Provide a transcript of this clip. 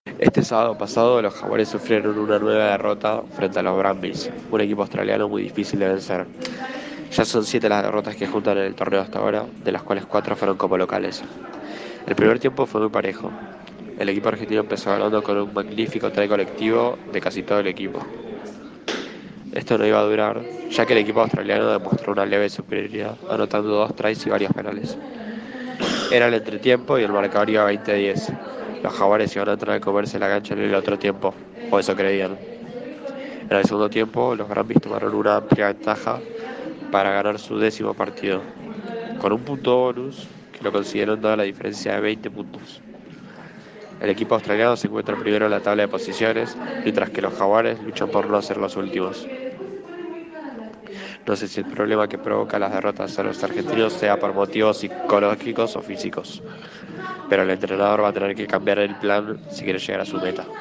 Este sábado pasado, los Jaguares sufrieron una nueva derrota frente a los Brumbies, un equipo australiano muy difícil de vencer. Ya son 7 las derrotas que juntan en el torneo hasta ahora, de las cuales 4 fueron como locales. El primer tiempo fue muy parejo. El equipo argentino empezó ganando con un magnífico try colectivo de casi todo el equipo. Esto no iba a durar, ya que el equipo australiano demostró una leve superioridad, anotando 2 tries y varios penales. Era el entretiempo y el marcador iba 20-10. Los Jaguares iban a entrar a comerse la cancha en el otro tiempo, o eso creían. En el segundo tiempo, los Brumbies tomaron una amplia ventaja para ganar su 10º partido, con un punto bonus que lo consiguieron dada la diferencia de 20 puntos. El equipo australiano se encuentra primero en la tabla de posiciones, mientras que los Jaguares luchan por no ser los últimos. No sé si el problema que provoca las derrotas a los argentinos sea por motivos psicológicos o físicos, pero el entrenador va a tener que cambiar el plan si quiere llegar a su meta.